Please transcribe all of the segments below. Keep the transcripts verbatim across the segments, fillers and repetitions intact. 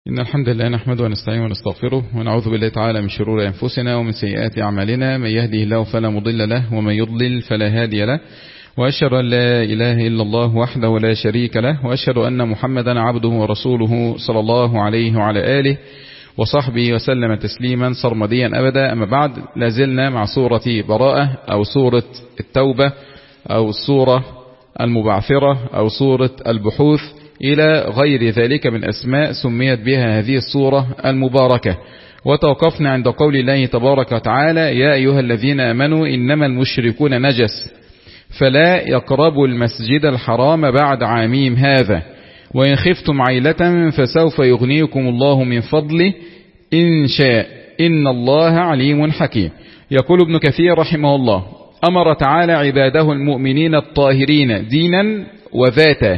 إن الحمد لله نحمده ونستعينه ونستغفره ونعوذ بالله تعالى من شرور أنفسنا ومن سيئات أعمالنا. من يهده الله فلا مضل له ومن يضلل فلا هادي له، وأشهد أن لا إله إلا الله وحده لا شريك له، وأشهد أن محمدا عبده ورسوله صلى الله عليه وعلى آله وصحبه وسلم تسليما سرمديا أبدا. أما بعد، لازلنا مع سورة براءة أو سورة التوبة أو السورة المبعثرة أو سورة البحوث إلى غير ذلك من أسماء سميت بها هذه السورة المباركة. وتوقفنا عند قول الله تبارك وتعالى: يا أيها الذين آمنوا إنما المشركون نجس فلا يقربوا المسجد الحرام بعد عامهم هذا وإن خفتم عيلة فسوف يغنيكم الله من فضله إن شاء إن الله عليم حكيم. يقول ابن كثير رحمه الله: أمر تعالى عباده المؤمنين الطاهرين دينا وذاتا.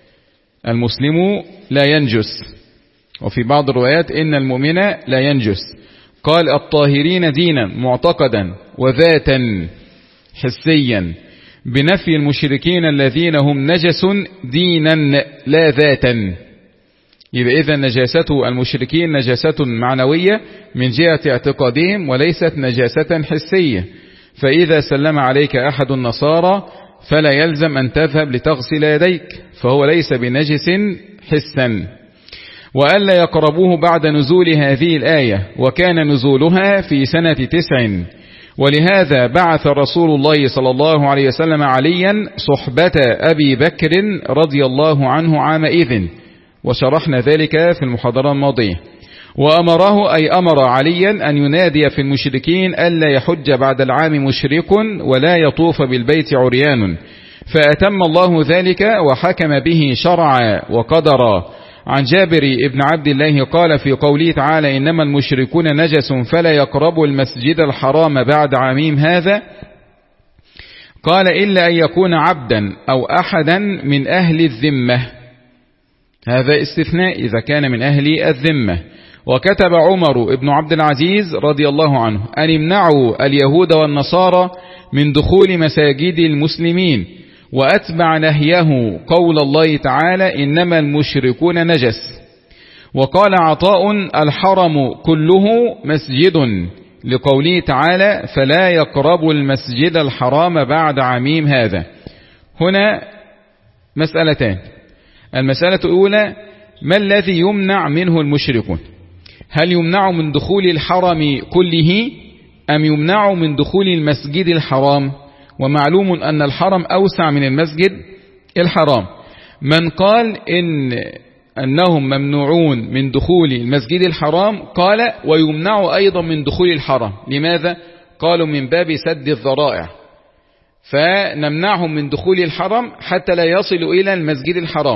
المسلم لا ينجس، وفي بعض الروايات إن المؤمن لا ينجس. قال الطاهرين دينا معتقدا وذاتا حسيا، بنفي المشركين الذين هم نجس دينا لا ذاتا. يبقى إذا نجاسة المشركين نجاسة معنوية من جهة اعتقادهم وليست نجاسة حسية. فإذا سلم عليك أحد النصارى فلا يلزم أن تذهب لتغسل يديك، فهو ليس بنجس حسا. وألا يقربوه بعد نزول هذه الآية، وكان نزولها في سنة تسع، ولهذا بعث رسول الله صلى الله عليه وسلم عليا صحبة أبي بكر رضي الله عنه عامئذ، وشرحنا ذلك في المحاضرة الماضية. وأمره أي أمر عليا أن ينادي في المشركين ألا يحج بعد العام مشرك ولا يطوف بالبيت عريان، فأتم الله ذلك وحكم به شرعا وقدرا. عن جابر ابن عبد الله قال في قوله تعالى: إنما المشركون نجس فلا يقربوا المسجد الحرام بعد عامهم هذا، قال: إلا أن يكون عبدا أو أحدا من أهل الذمة. هذا استثناء إذا كان من أهل الذمة. وكتب عمر ابن عبد العزيز رضي الله عنه أن يمنعوا اليهود والنصارى من دخول مساجد المسلمين، وأتبع نهيه قول الله تعالى: إنما المشركون نجس. وقال عطاء: الحرم كله مسجد، لقوله تعالى: فلا يقربوا المسجد الحرام بعد عامهم هذا. هنا مسألتان. المسألة الأولى: ما الذي يمنع منه المشركون؟ هل يمنع من دخول الحرم كله أم يمنع من دخول المسجد الحرام؟ ومعلوم أن الحرم أوسع من المسجد الحرام. من قال إن أنهم ممنوعون من دخول المسجد الحرام قال ويمنع أيضا من دخول الحرم. لماذا؟ قالوا من باب سد الذرائع، فنمنعهم من دخول الحرم حتى لا يصلوا إلى المسجد الحرام.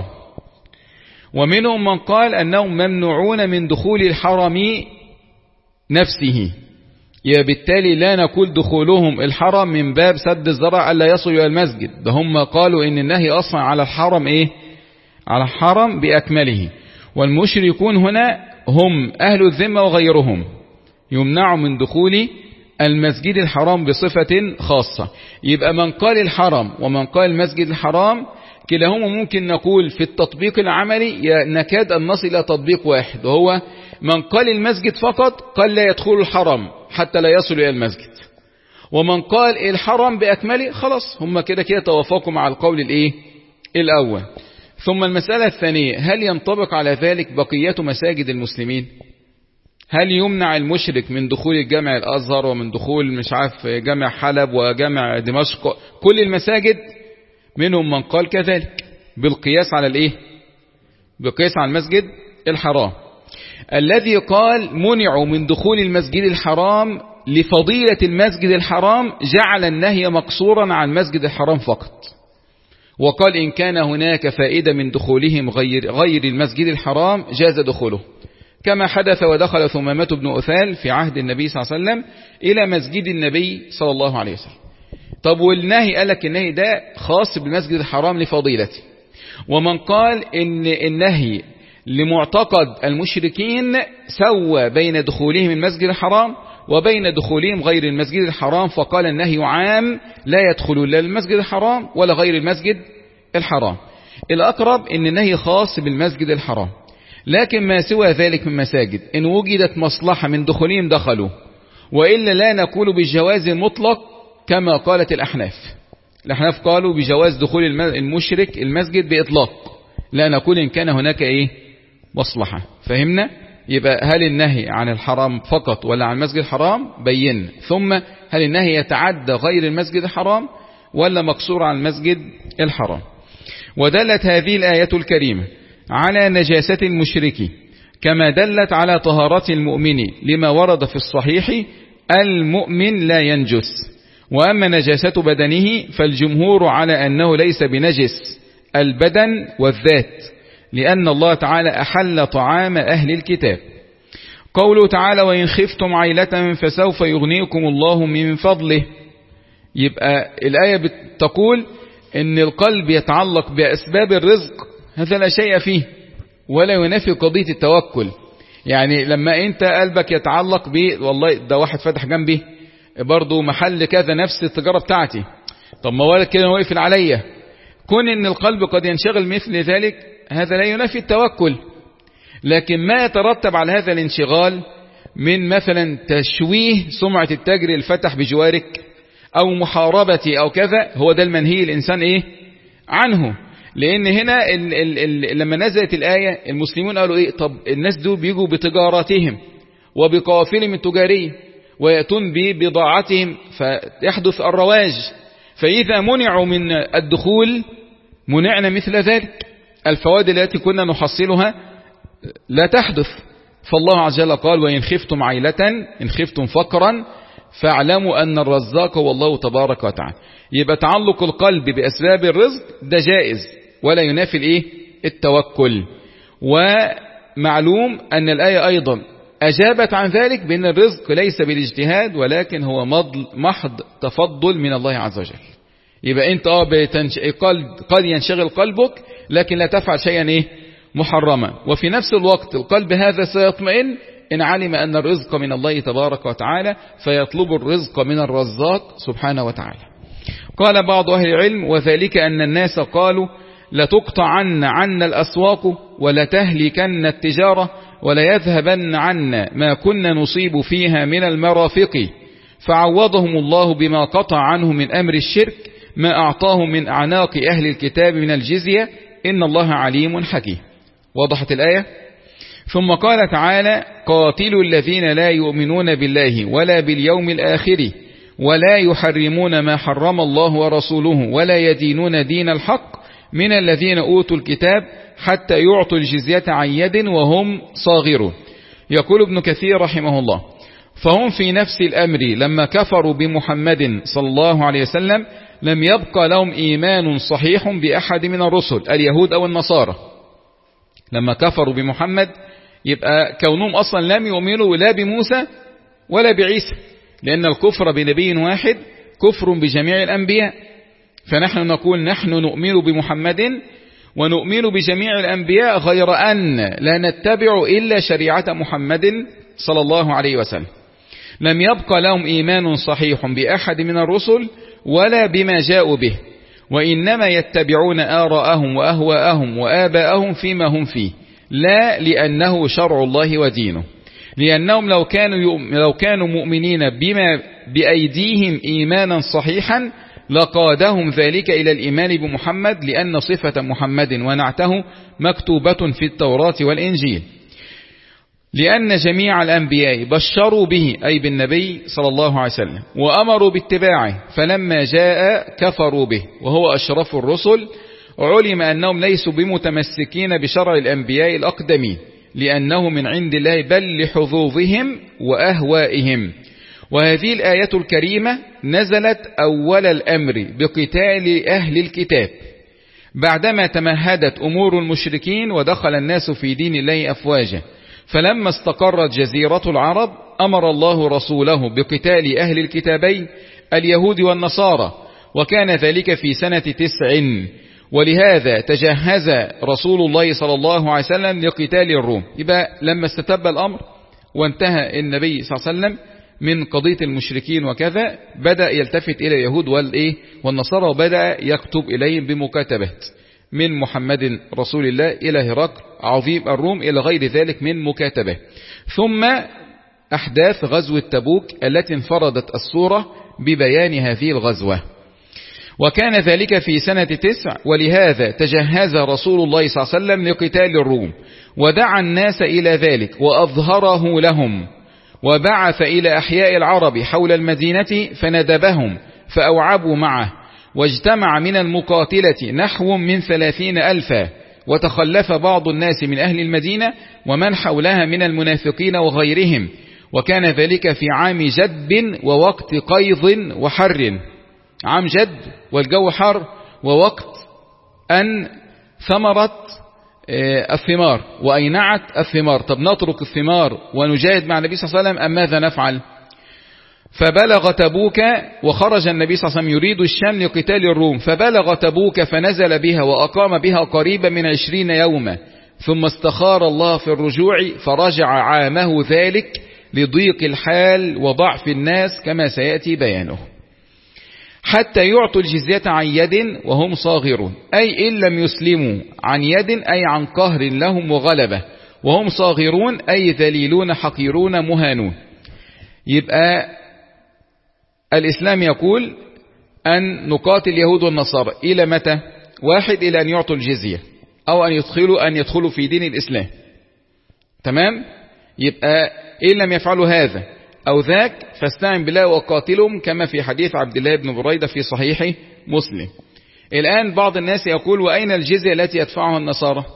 ومنهم من قال أنهم ممنوعون من دخول الحرم نفسه، يا بالتالي لا نقول دخولهم الحرم من باب سد الذرائع ألا يصلوا إلى المسجد، ده هم قالوا إن النهي أصلا على الحرم إيه؟ على الحرم بأكمله. والمشركون هنا هم أهل الذمة وغيرهم، يمنع من دخول المسجد الحرام بصفة خاصة. يبقى من قال الحرم ومن قال المسجد الحرام كلاهما ممكن نقول في التطبيق العملي نكاد أن نصل إلى تطبيق واحد، وهو من قال المسجد فقط قال لا يدخل الحرم حتى لا يصل إلى المسجد، ومن قال الحرم بأكمله خلاص هم كده كده توافقوا مع القول الإيه؟ الأول. ثم المسألة الثانية: هل ينطبق على ذلك بقية مساجد المسلمين؟ هل يمنع المشرك من دخول الجامع الأزهر ومن دخول مش عارف جامع حلب وجامع دمشق؟ كل المساجد منهم من قال كذلك بالقياس على الايه؟ بالقياس على المسجد الحرام. الذي قال منعوا من دخول المسجد الحرام لفضيلة المسجد الحرام جعل النهي مقصورا على المسجد الحرام فقط، وقال إن كان هناك فائدة من دخولهم غير, غير المسجد الحرام جاز دخوله، كما حدث ودخل ثمامة بن أثال في عهد النبي صلى الله عليه وسلم إلى مسجد النبي صلى الله عليه وسلم. طب والنهي قال لك النهي ده خاص بالمسجد الحرام لفضيلته. ومن قال إن النهي لمعتقد المشركين سوى بين دخولهم المسجد الحرام وبين دخولهم غير المسجد الحرام، فقال النهي عام لا يدخلون لا المسجد الحرام ولا غير المسجد الحرام. الأقرب إن النهي خاص بالمسجد الحرام، لكن ما سوى ذلك من مساجد إن وجدت مصلحة من دخولهم دخلوا، وإلا لا نقول بالجواز المطلق كما قالت الأحناف. الأحناف قالوا بجواز دخول المشرك المسجد بإطلاق، لا نقول إن كان هناك إيه مصلحة. فهمنا؟ يبقى هل النهي عن الحرام فقط ولا عن المسجد الحرام؟ بين. ثم هل النهي يتعدى غير المسجد الحرام ولا مقصور على المسجد الحرام؟ ودلت هذه الآية الكريمة على نجاسة المشرك كما دلت على طهارة المؤمن، لما ورد في الصحيح المؤمن لا ينجس. وأما نجاسة بدنه فالجمهور على أنه ليس بنجس البدن والذات، لأن الله تعالى أحل طعام أهل الكتاب. قوله تعالى وإن خفتم عيلة فسوف يغنيكم الله من فضله. يبقى الآية بتقول إن القلب يتعلق بأسباب الرزق، هذا لا شيء فيه ولا ينافي قضية التوكل. يعني لما أنت قلبك يتعلق ب والله ده واحد فتح جنبي برضو محل كذا نفس التجارة بتاعتي، طب ما ولد كده وقفل عليا، كون إن القلب قد ينشغل مثل ذلك هذا لا ينافي التوكل. لكن ما يترتب على هذا الانشغال من مثلا تشويه سمعة التاجر الفتح بجوارك أو محاربة أو كذا، هو ده المنهي الإنسان إيه عنه. لأن هنا ال ال ال لما نزلت الآية المسلمون قالوا إيه، طب الناس دول بيجوا بتجاراتهم وبقوافلهم التجارية ويأتون ببضاعتهم فيحدث الرواج، فإذا منعوا من الدخول منعنا مثل ذلك، الفوائد التي كنا نحصلها لا تحدث. فالله عز وجل قال وإن خفتم عيلة، إن خفتم فقرا فاعلموا أن الرزاق هو الله تبارك وتعالى. يبقى تعلق القلب بأسباب الرزق ده جائز ولا ينافي الإيه التوكل. ومعلوم أن الآية أيضا أجابت عن ذلك بأن الرزق ليس بالاجتهاد ولكن هو محض تفضل من الله عز وجل. يبقى أنت آه بتنش... قد ينشغل قلبك لكن لا تفعل شيئا إيه محرما، وفي نفس الوقت القلب هذا سيطمئن إن علم أن الرزق من الله تبارك وتعالى، فيطلب الرزق من الرزاق سبحانه وتعالى. قال بعض أهل العلم وذلك أن الناس قالوا لتقطعن عنا الأسواق ولتهلكن التجارة وليذهبن عنا ما كنا نصيب فيها من المرافق، فعوضهم الله بما قطع عنه من أمر الشرك ما أعطاه من أعناق أهل الكتاب من الجزية، إن الله عليم حكيم. وضحت الآية. ثم قال تعالى قاتلوا الذين لا يؤمنون بالله ولا باليوم الآخر ولا يحرمون ما حرم الله ورسوله ولا يدينون دين الحق من الذين أوتوا الكتاب حتى يعطوا الجزية عن يد وهم صاغرون. يقول ابن كثير رحمه الله فهم في نفس الأمر لما كفروا بمحمد صلى الله عليه وسلم لم يبقى لهم إيمان صحيح بأحد من الرسل اليهود أو النصارى. لما كفروا بمحمد يبقى كونهم أصلا لم يؤمنوا لا بموسى ولا بعيسى، لأن الكفر بنبي واحد كفر بجميع الأنبياء. فنحن نقول نحن نؤمن بمحمد ونؤمن بجميع الأنبياء غير أن لا نتبع إلا شريعة محمد صلى الله عليه وسلم. لم يبقى لهم إيمان صحيح بأحد من الرسل ولا بما جاءوا به، وإنما يتبعون آراءهم وأهواءهم وآباءهم فيما هم فيه، لا لأنه شرع الله ودينه. لأنهم لو كانوا لو كانوا مؤمنين بما بأيديهم إيمانا صحيحا لقادهم ذلك إلى الإيمان بمحمد، لأن صفة محمد ونعته مكتوبة في التوراة والإنجيل. لأن جميع الأنبياء بشروا به أي بالنبي صلى الله عليه وسلم وأمروا باتباعه، فلما جاء كفروا به وهو أشرف الرسل علم أنهم ليسوا بمتمسكين بشرع الأنبياء الأقدمين لأنه من عند الله بل لحظوظهم وأهوائهم. وهذه الآية الكريمة نزلت أول الأمر بقتال أهل الكتاب بعدما تمهدت أمور المشركين ودخل الناس في دين الله أفواجا. فلما استقرت جزيرة العرب أمر الله رسوله بقتال أهل الكتابين اليهود والنصارى، وكان ذلك في سنة تسع، ولهذا تجهز رسول الله صلى الله عليه وسلم لقتال الروم. يبقى لما استتب الأمر وانتهى النبي صلى الله عليه وسلم من قضية المشركين وكذا بدأ يلتفت إلى اليهود والإيه والنصارى وبدأ يكتب إليهم بمكاتبات من محمد رسول الله إلى هرقل عظيم الروم إلى غير ذلك من مكاتبة. ثم أحداث غزوة تبوك التي انفردت الصورة ببيان هذه الغزوة. وكان ذلك في سنة تسع، ولهذا تجهز رسول الله صلى الله عليه وسلم لقتال الروم، ودعا الناس إلى ذلك وأظهره لهم، وبعث إلى أحياء العرب حول المدينة فندبهم فأوعبوا معه، واجتمع من المقاتلة نحو من ثلاثين ألفا، وتخلف بعض الناس من أهل المدينة ومن حولها من المنافقين وغيرهم. وكان ذلك في عام جدب ووقت قيظ وحر، عام جد والجو حر، ووقت أن ثمرت الثمار وأينعت الثمار. طب نترك الثمار ونجاهد مع النبي صلى الله عليه وسلم أم ماذا نفعل؟ فبلغ تبوك، وخرج النبي صلى الله عليه وسلم يريد الشام لقتال الروم، فبلغ تبوك فنزل بها وأقام بها قريبا من عشرين يوما، ثم استخار الله في الرجوع فرجع عامه ذلك لضيق الحال وضعف الناس كما سيأتي بيانه، حتى يعطوا الجزية عن يد وهم صاغرون، أي إن لم يسلموا عن يد أي عن قهر لهم وغلبة، وهم صاغرون أي ذليلون حقيرون مهانون. يبقى الإسلام يقول أن نقاتل اليهود والنصارى إلى متى؟ واحد، إلى أن يعطوا الجزية أو أن يدخلوا أن يدخلوا في دين الإسلام. تمام؟ يبقى إن لم يفعلوا هذا أو ذاك فاستعن بالله وقاتلهم، كما في حديث عبد الله بن بريدة في صحيح مسلم. الآن بعض الناس يقول وأين الجزية التي يدفعها النصارى؟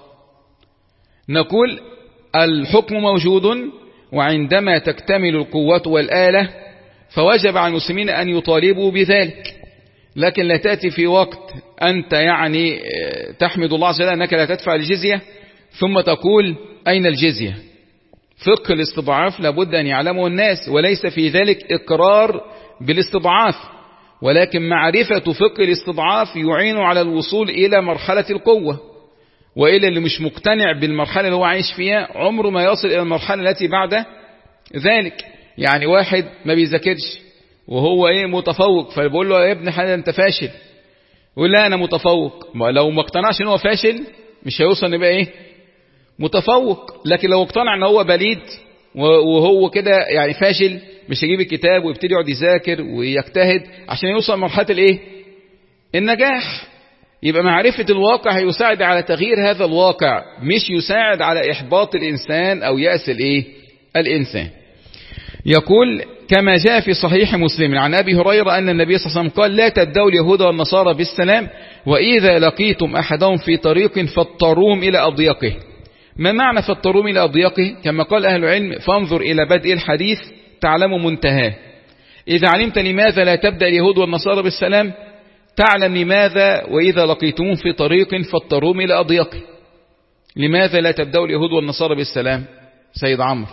نقول الحكم موجود، وعندما تكتمل القوة والآلة فوجب على المسلمين أن يطالبوا بذلك، لكن لا تأتي في وقت أنت يعني تحمد الله عز وجل أنك لا تدفع الجزية ثم تقول أين الجزية. فقه الاستضعاف لابد أن يعلمه الناس، وليس في ذلك إقرار بالاستضعاف، ولكن معرفة فقه الاستضعاف يعين على الوصول إلى مرحلة القوة. وإلى اللي مش مقتنع بالمرحلة اللي هو عايش فيها عمره ما يصل إلى المرحلة التي بعد ذلك. يعني واحد ما بيذاكرش وهو ايه متفوق، فبيقول له يا ابن حلال انت فاشل، يقول لا انا متفوق. ما لو ما اقتنعش ان هو فاشل مش هيوصل ان يبقى ايه متفوق. لكن لو اقتنع ان هو بليد وهو كده يعني فاشل، مش هيجيب الكتاب ويبتدي يقعد يذاكر ويجتهد عشان يوصل لمرحله الايه النجاح. يبقى معرفة الواقع هيساعد على تغيير هذا الواقع، مش يساعد على إحباط الإنسان أو يأس الإيه الإنسان. يقول كما جاء في صحيح مسلم عن أبي هريرة أن النبي صلى الله عليه وسلم قال لا تدعوا اليهود والنصارى بالسلام، وإذا لقيتم أحدهم في طريق فاضطروهم إلى أضيقه. ما معنى فاضطروهم إلى أضيقه؟ كما قال أهل العلم فانظر إلى بدء الحديث تعلم منتهاه. إذا علمت لماذا لا تبدأ اليهود والنصارى بالسلام تعلم لماذا وإذا لقيتموهم في طريق فاضطروهم إلى أضيقه. لماذا لا تبدأوا اليهود والنصارى بالسلام؟ سيد عمرو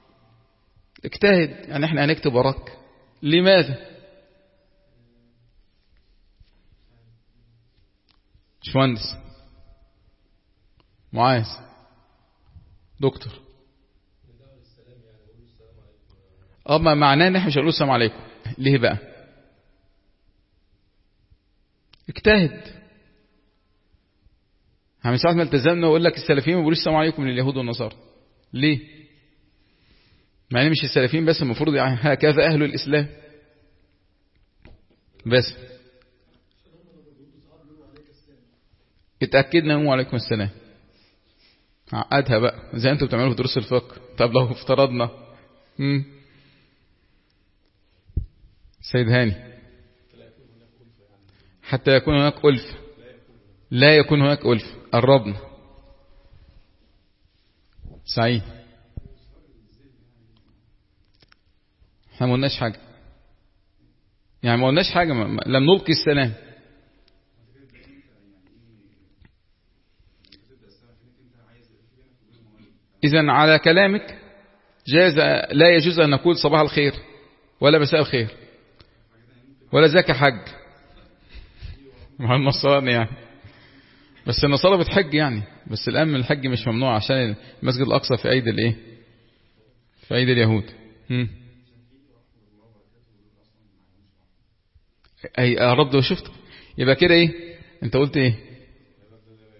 اجتهد، يعني احنا هنكتب وراك. لماذا؟ باشمهندس معاذ دكتور، اه ما معناه ان احنا مش هنقول السلام عليكم. ليه بقى؟ اجتهد. من ساعة ما التزمنا ويقول لك السلفيين ما بيقولوش السلام عليكم من اليهود والنصارى. ليه؟ مع ان مش السلفيين بس، المفروض يعني هكذا اهل الاسلام بس. اتاكدنا هم وعليكم السلام. عقدها بقى زي انتوا بتعملوا في دروس الفقه. طب لو افترضنا امم سيد هاني حتى يكون هناك ألفة، لا يكون هناك ألفة. قربنا. سعيد احنا ما قلناش حاجة، يعني ما قلناش حاجة، ما لم نلقي السلام. إذن على كلامك جاز لا يجوز أن نقول صباح الخير ولا مساء الخير ولا ذاك حج مع النصارى يعني. بس النصارى بتحج يعني، بس الآن الحج مش ممنوع عشان المسجد الأقصى في أيدي الإيه في أيدي اليهود. هم. أي رد وشفت. يبقى كده إيه أنت قلت إيه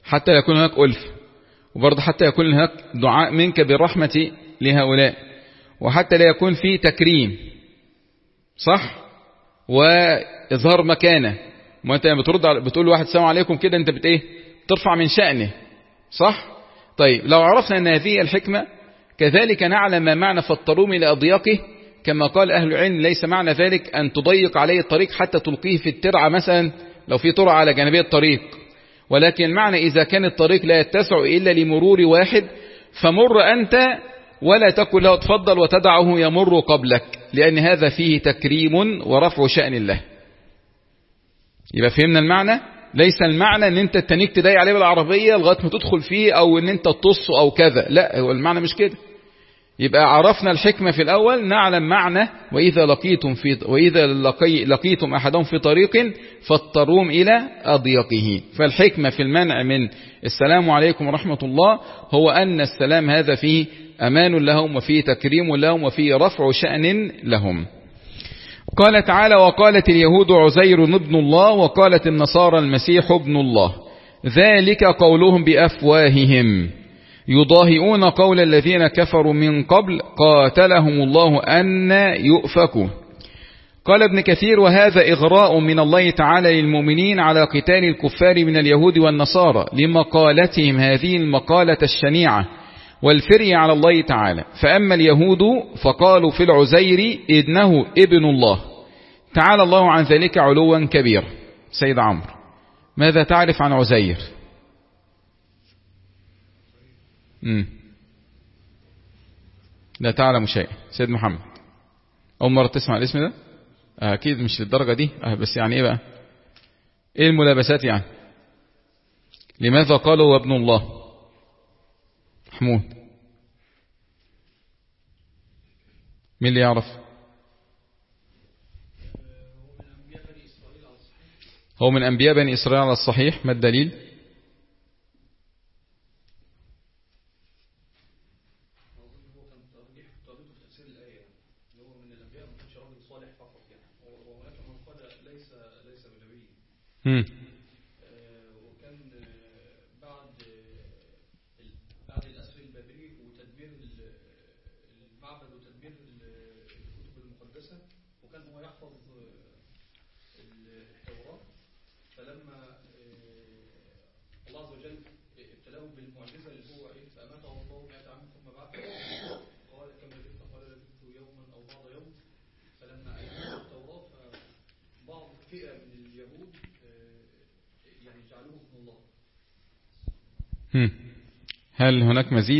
حتى لا يكون هناك ألف، وبرضه حتى يكون هناك دعاء منك بالرحمة لهؤلاء، وحتى لا يكون في تكريم، صح، وإظهار مكانه. ما أنت بترد بتقول واحد السلام عليكم كده، أنت بت إيه؟ ترفع من شأنه، صح. طيب لو عرفنا أن هذه الحكمة، كذلك نعلم ما معنى فاضطروم إلى أضيقه، كما قال أهل العلم ليس معنى ذلك أن تضيق عليه الطريق حتى تلقيه في الترعة مثلا لو في ترعة على جانبية الطريق، ولكن المعنى إذا كان الطريق لا يتسع إلا لمرور واحد فمر أنت ولا تقل له تفضل وتدعه يمر قبلك، لأن هذا فيه تكريم ورفع شأن الله. يبقى فهمنا المعنى. ليس المعنى ان انت تنيك تضايق عليه بالعربية لغاية ما تدخل فيه، او ان انت تطصه او كذا، لا، هو المعنى مش كده. يبقى عرفنا الحكمة في الأول، نعلم معنى وإذا لقيتم في وإذا لقي لقيتم أحدهم في طريق فاضطروم إلى أضيقه. فالحكمة في المنع من السلام عليكم ورحمة الله هو أن السلام هذا فيه أمان لهم، وفيه تكريم لهم، وفيه رفع شأن لهم. قال تعالى: وقالت اليهود عزير ابن الله، وقالت النصارى المسيح ابن الله، ذلك قولهم بأفواههم يضاهئون قول الذين كفروا من قبل قاتلهم الله أن يؤفكوا. قال ابن كثير: وهذا إغراء من الله تعالى للمؤمنين على قتال الكفار من اليهود والنصارى لمقالتهم هذه المقالة الشنيعة والفري على الله تعالى. فأما اليهود فقالوا في العزير إنه ابن الله، تعالى الله عن ذلك علوا كبيرا. سيد عمرو، ماذا تعرف عن عزير؟ مم. لا تعلم شيء. سيد محمد، أول مرة تسمع الاسم ده؟ أكيد مش للدرجة دي، بس يعني إيه بقى؟ إيه الملابسات يعني؟ لماذا قالوا هو ابن الله؟ محمود، مين اللي يعرف؟ هو من أنبياء بني إسرائيل على الصحيح. ما الدليل؟ هم. وكان بعد بعد الأسر البابلي وتدمير المعبد وتدمير الكتب المقدسة، وكان هو يحفظ التوراة. فلما الله عز وجل ابتلاه بالمعجزة اللي هو ايه فأماته الله مئة عام ثم بعثه، قال كم لبثت؟ قال لبثت يوما أو بعض يوم. فلما أيقظوا التوراة فبعض فئة من اليهود يعني جعلوه ابن الله. هل هناك مزيد؟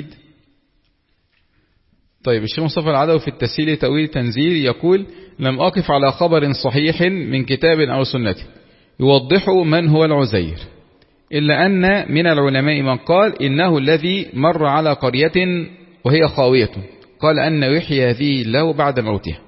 طيب، الشيخ مصطفى العدوي في التسهيل تأويل تنزيل يقول: لم أقف على خبر صحيح من كتاب أو سنة يوضح من هو العزير، إلا أن من العلماء من قال إنه الذي مر على قرية وهي خاوية، قال أن يحيي هذه الله بعد موتها.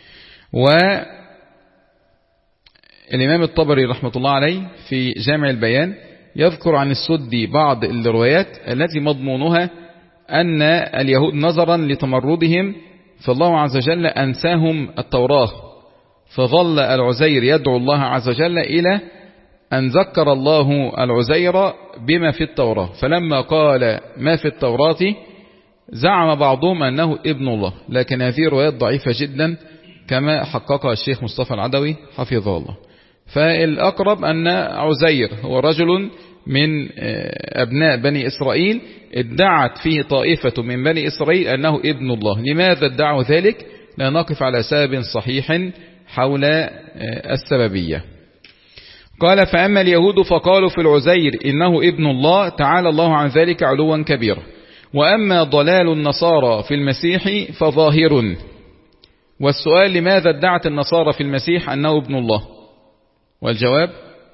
والإمام الطبري رحمة الله عليه في جامع البيان يذكر عن السدي بعض الروايات التي مضمونها أن اليهود نظرا لتمردهم فالله عز وجل أنساهم التوراة، فظل العزير يدعو الله عز وجل إلى أن ذكر الله العزير بما في التوراة، فلما قال ما في التوراة زعم بعضهم أنه ابن الله، لكن هذه روايات ضعيفة جدا كما حققها الشيخ مصطفى العدوي حفظه الله. فالأقرب أن عزير هو رجل من أبناء بني إسرائيل ادعت فيه طائفة من بني إسرائيل أنه ابن الله. لماذا ادعوا ذلك؟ لا نقف على سبب صحيح حول السببية. قال: فأما اليهود فقالوا في العزير إنه ابن الله، تعالى الله عن ذلك علوا كبيرا. وأما ضلال النصارى في المسيح فظاهر. والسؤال: لماذا ادعت النصارى في المسيح أنه ابن الله؟ والجواب: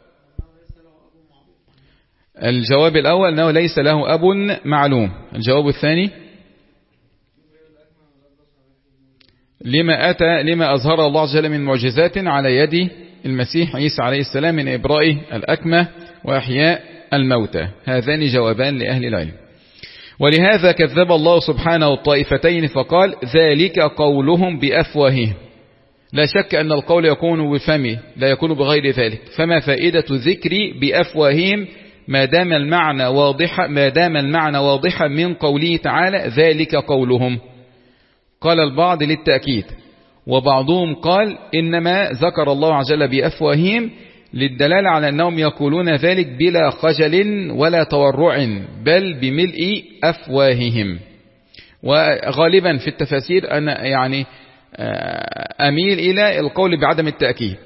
الجواب الأول أنه ليس له أب معلوم. الجواب الثاني: لما أتى لما أظهر الله عز وجل من معجزات على يد المسيح عيسى عليه السلام من إبراء الأكمة وإحياء الموتى. هذان جوابان لأهل العلم. ولهذا كذب الله سبحانه الطائفتين فقال: ذلك قولهم بأفواههم. لا شك أن القول يكون بفمه لا يكون بغير ذلك، فما فائدة ذكر بأفواههم ما دام المعنى واضحا ما دام المعنى واضحا من قوله تعالى ذلك قولهم. قال البعض للتأكيد، وبعضهم قال إنما ذكر الله عز وجل بأفواههم للدلالة على أنهم يقولون ذلك بلا خجل ولا تورع بل بملء أفواههم. وغالبا في التفاسير أنا يعني أميل إلى القول بعدم التأكيد،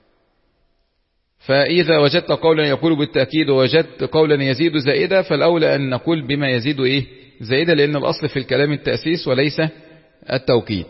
فإذا وجدت قولا يقول بالتأكيد ووجدت قولا يزيد زائدة فالأولى أن نقول بما يزيد إيه زائدة، لأن الأصل في الكلام التأسيس وليس التوكيد.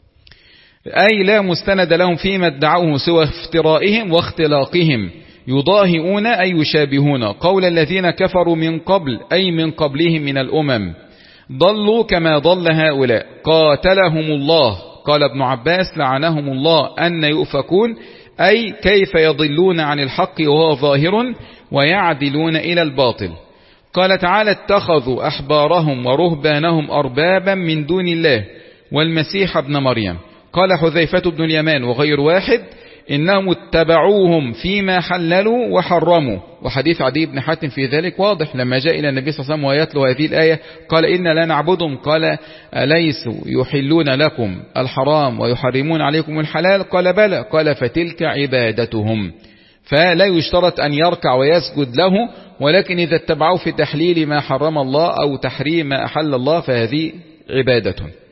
أي لا مستند لهم فيما ادعوه سوى افترائهم واختلاقهم، يضاهئون أي يشابهون قول الذين كفروا من قبل أي من قبلهم من الأمم، ضلوا كما ضل هؤلاء قاتلهم الله. قال ابن عباس لعنهم الله أن يؤفكون، أي كيف يضلون عن الحق وهو ظاهر ويعدلون إلى الباطل. قال تعالى اتخذوا أحبارهم ورهبانهم أربابا من دون الله والمسيح ابن مريم. قال حذيفة بن اليمان وغير واحد إنهم اتبعوهم فيما حللوا وحرموا. وحديث عدي بن حاتم في ذلك واضح، لما جاء إلى النبي صلى الله عليه وسلم ويتلو هذه الآية قال إن لا نعبدهم، قال أليسوا يحلون لكم الحرام ويحرمون عليكم الحلال؟ قال بلى، قال فتلك عبادتهم. فلا يشترط أن يركع ويسجد له، ولكن إذا اتبعوا في تحليل ما حرم الله أو تحريم ما أحل الله فهذه عبادة.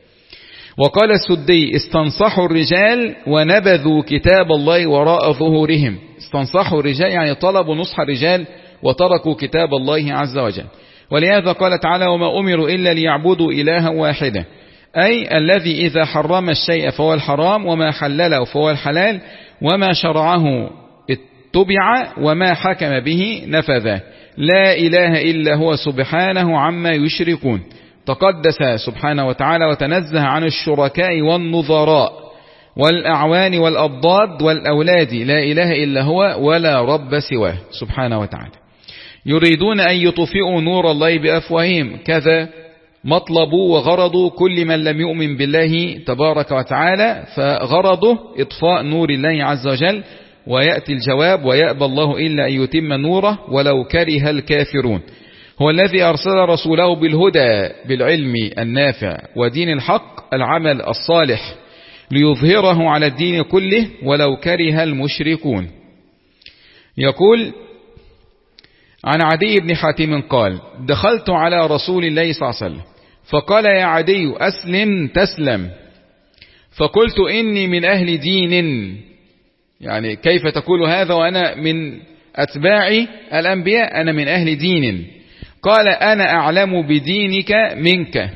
وقال السدي استنصحوا الرجال ونبذوا كتاب الله وراء ظهورهم. استنصحوا الرجال يعني طلبوا نصح الرجال وتركوا كتاب الله عز وجل. ولهذا قال تعالى وما أمروا إلا ليعبدوا إلها واحدا، أي الذي إذا حرم الشيء فهو الحرام وما حلله فهو الحلال وما شرعه اتبع وما حكم به نفذ، لا إله إلا هو سبحانه عما يشركون. تقدس سبحانه وتعالى وتنزه عن الشركاء والنظراء والأعوان والأضداد والأولاد، لا إله إلا هو ولا رب سواه سبحانه وتعالى. يريدون أن يطفئوا نور الله بأفواههم، كذا مطلب وغرض كل من لم يؤمن بالله تبارك وتعالى، فغرضه إطفاء نور الله عز وجل. ويأتي الجواب ويأبى الله إلا أن يتم نوره ولو كره الكافرون. هو الذي أرسل رسوله بالهدى بالعلم النافع ودين الحق العمل الصالح ليظهره على الدين كله ولو كره المشركون. يقول عن عدي بن حاتم قال دخلت على رسول الله صلى الله عليه وسلم فقال يا عدي أسلم تسلم، فقلت إني من أهل دين. يعني كيف تقول هذا وأنا من أتباع الأنبياء؟ أنا من أهل دين. قال أنا أعلم بدينك منك.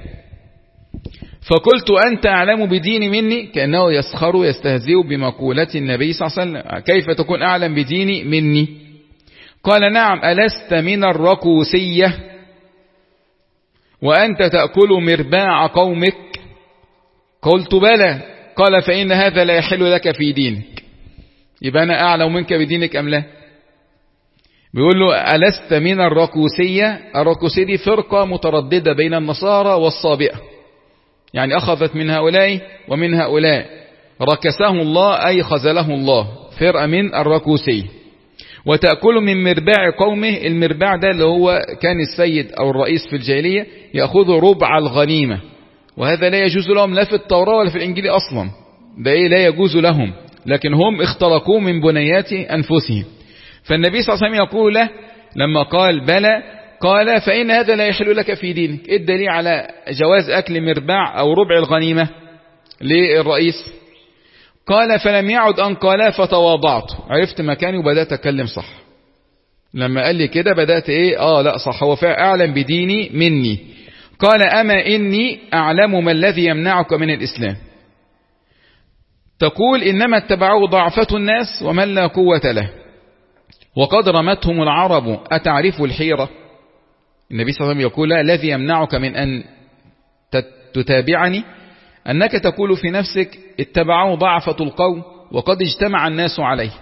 فقلت أنت أعلم بديني مني، كأنه يسخر يستهزئ بمقولة النبي صلى الله عليه وسلم، كيف تكون أعلم بديني مني؟ قال نعم ألست من الركوسية وأنت تأكل مرباع قومك؟ قلت بلى. قال فإن هذا لا يحل لك في دينك. يبقى أنا أعلم منك بدينك أم لا؟ بيقول له ألست من الركوسية. الركوسية دي فرقة مترددة بين النصارى والصابئة، يعني أخذت من هؤلاء ومن هؤلاء، ركسه الله أي خذله الله، فرقة من الركوسية. وتأكل من مرباع قومه. المرباع ده اللي هو كان السيد أو الرئيس في الجاهلية يأخذ ربع الغنيمة، وهذا لا يجوز لهم لا في التوراة ولا في الإنجيل أصلا، ده إيه لا يجوز لهم، لكن هم اختلقوا من بنيات أنفسهم. فالنبي صلى الله عليه وسلم يقول له لما قال بلى، قال فإن هذا لا يحل لك في دينك. إيه الدليل على جواز أكل مرباع أو ربع الغنيمة للرئيس؟ قال فلم يعد أن قال فتواضعت، عرفت مكاني وبدأت أتكلم صح. لما قال لي كده بدأت إيه آه لا صح، هو فعلا أعلم بديني مني. قال أما إني أعلم ما الذي يمنعك من الإسلام. تقول إنما اتبعوا ضعفة الناس ومن لا قوة له، وقد رمتهم العرب أتعرف الحيرة. النبي صلى الله عليه وسلم يقول الذي يمنعك من أن تتابعني أنك تقول في نفسك اتبعوا ضعفة القوم وقد اجتمع الناس عليه.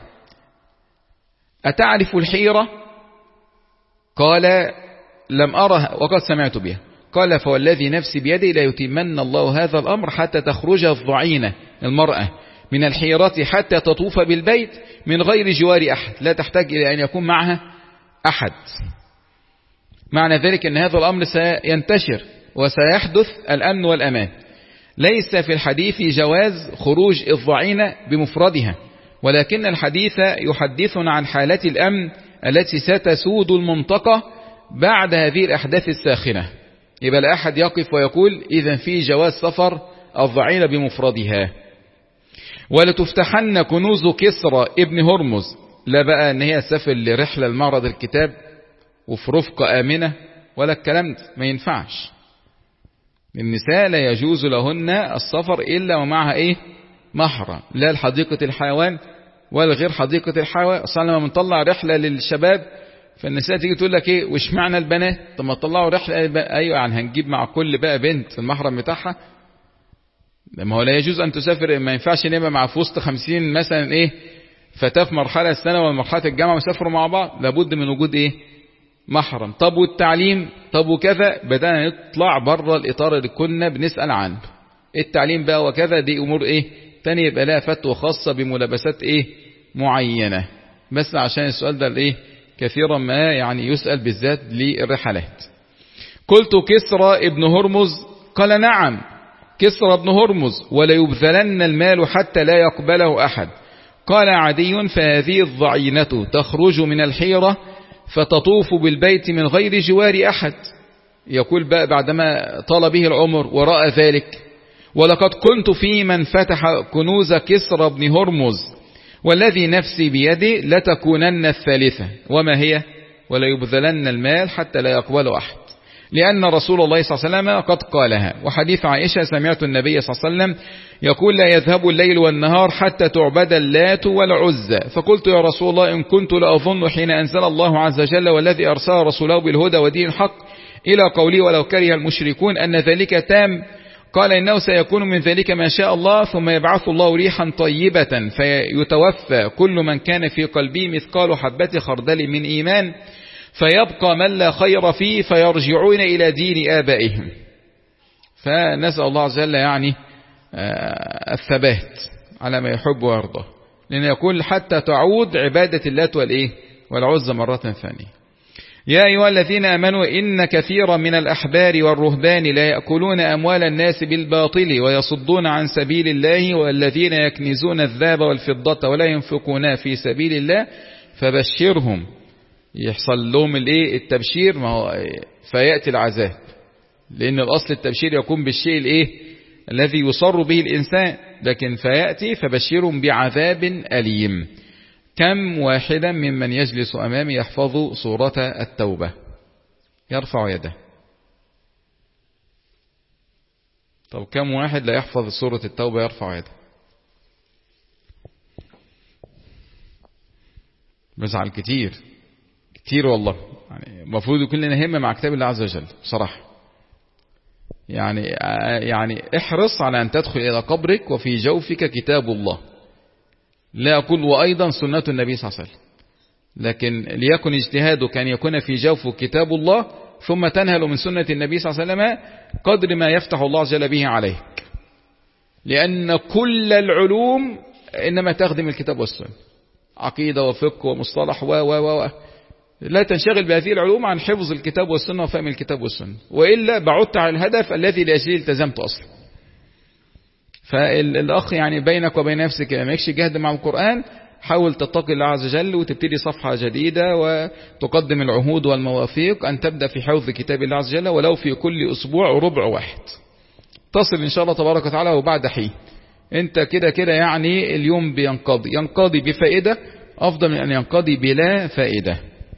أتعرف الحيرة؟ قال لم أرها وقد سمعت بها. قال فوالذي نفسي بيدي لا يتمن الله هذا الأمر حتى تخرج الضعينة المرأة من الحيرة حتى تطوف بالبيت من غير جوار أحد، لا تحتاج إلى أن يكون معها أحد. معنى ذلك أن هذا الأمر سينتشر وسيحدث الأمن والأمان. ليس في الحديث جواز خروج الضعينة بمفردها، ولكن الحديث يحدثنا عن حالات الأمن التي ستسود المنطقة بعد هذه الأحداث الساخنة. يبقى لا أحد يقف ويقول إذن في جواز سفر الضعينة بمفردها. ولتفتحن كنوز كسرى ابن هرمز، لا بقى ان هي سافر لرحلة لمعرض الكتاب وفي رفقة آمنة ولا الكلام ده، ما ينفعش. النساء لا يجوز لهن السفر إلا ومعها إيه؟ محرم، لا الحديقة الحيوان ولا غير حديقة الحيوان. أصلا لما بنطلع رحلة للشباب فالنساء تيجي تقول لك إيه وش معنى البنات؟ طب ما تطلعوا رحلة، أيوة يعني هنجيب مع كل بقى بنت المحرم بتاعها. ما هو لا يجوز أن تسافر، ما ينفعش نبقى مع في وسط خمسين مثلا إيه فتاة في مرحلة السنة ومرحلة الجامعة ويسافروا مع بعض، لابد من وجود إيه؟ محرم. طب والتعليم؟ طب وكذا، بدأنا نطلع بره الإطار اللي كنا بنسأل عنه. التعليم بقى وكذا دي أمور إيه تاني، يبقى لها فتوى خاصة بملابسات إيه معينة. بس عشان السؤال ده الإيه كثيرا ما يعني يسأل بالذات للرحلات. قلت كسرى ابن هرمز، قال نعم كسرى ابن هرمز، ولا يبذلن المال حتى لا يقبله أحد. قال عدي فهذه الضعينة تخرج من الحيرة فتطوف بالبيت من غير جوار أحد. يقول بقى بعدما طال به العمر ورأى ذلك: ولقد كنت في من فتح كنوز كسرى بن هرمز والذي نفسي بيدي لتكونن الثالثة. وما هي؟ ولا يبذلن المال حتى لا يقبل أحد، لأن رسول الله صلى الله عليه وسلم قد قالها. وحديث عائشة: سمعت النبي صلى الله عليه وسلم يقول: لا يذهب الليل والنهار حتى تعبد اللات والعزى. فقلت: يا رسول الله، إن كنت لأظن حين أنزل الله عز وجل والذي أرسل رسوله بالهدى ودين الحق إلى قولي ولو كره المشركون أن ذلك تام. قال: إنه سيكون من ذلك ما شاء الله، ثم يبعث الله ريحا طيبة فيتوفى كل من كان في قلبه مثقال حبة خردل من إيمان، فيبقى من لا خير فيه فيرجعون إلى دين آبائهم. فنسأل الله عز وجل يعني الثبات على ما يحب ويرضى، لأن يقول حتى تعود عبادة اللات والإيه والعزى مرة ثانية. يا أيها الذين آمنوا إن كثيرا من الأحبار والرهبان لا يأكلون أموال الناس بالباطل ويصدون عن سبيل الله، والذين يكنزون الذهب والفضة ولا ينفقونها في سبيل الله فبشرهم. يحصل لهم الايه التبشير، ما هو فيأتي العذاب، لأن الأصل التبشير يكون بالشيء الايه الذي يصر به الإنسان، لكن فيأتي فبشرهم بعذاب أليم. كم واحدا ممن يجلس أمامي يحفظ سورة التوبة؟ يرفع يده. طب كم واحد لا يحفظ سورة التوبة؟ يرفع يده. بزعل كتير كتير والله. يعني المفروض يكون لنا همة مع كتاب الله عز وجل بصراحة. يعني يعني احرص على أن تدخل إلى قبرك وفي جوفك كتاب الله. لا أقول وأيضا سنة النبي صلى الله عليه وسلم، لكن ليكن اجتهادك أن يكون في جوفك كتاب الله ثم تنهل من سنة النبي صلى الله عليه وسلم قدر ما يفتح الله عز وجل به عليك، لأن كل العلوم إنما تخدم الكتاب والسنة، عقيدة وفقه ومصطلح و و و لا تنشغل بهذه العلوم عن حفظ الكتاب والسنة وفهم الكتاب والسنة، وإلا بعدت على الهدف الذي لأجله التزمت أصلا. فالأخ يعني بينك وبين نفسك ما يكش جهد مع القرآن، حاول تتقي الله عز وجل وتبتدي صفحة جديدة وتقدم العهود والمواثيق أن تبدأ في حفظ كتاب الله عز وجل ولو في كل أسبوع ربع واحد، تصل إن شاء الله تبارك وتعالى. وبعد حين أنت كده كده يعني اليوم بينقضي ينقضي بفائدة أفضل من أن ينقضي بلا فائدة.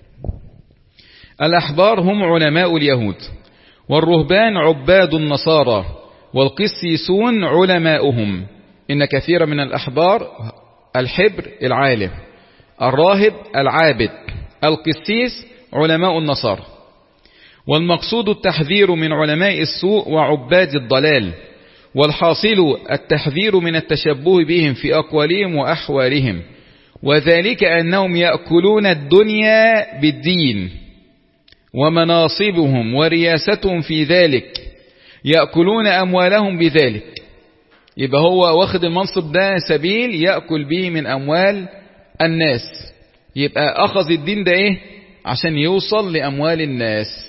الأحبار هم علماء اليهود، والرهبان عباد النصارى، والقسيسون علماؤهم. إن كثير من الأحبار الحبر العالم، الراهب العابد، القسيس علماء النصارى. والمقصود التحذير من علماء السوء وعباد الضلال، والحاصل التحذير من التشبه بهم في أقوالهم وأحوالهم، وذلك أنهم يأكلون الدنيا بالدين، ومناصبهم ورياستهم في ذلك يأكلون أموالهم بذلك. يبقى هو واخد المنصب ده سبيل يأكل به من أموال الناس، يبقى أخذ الدين ده إيه عشان يوصل لأموال الناس.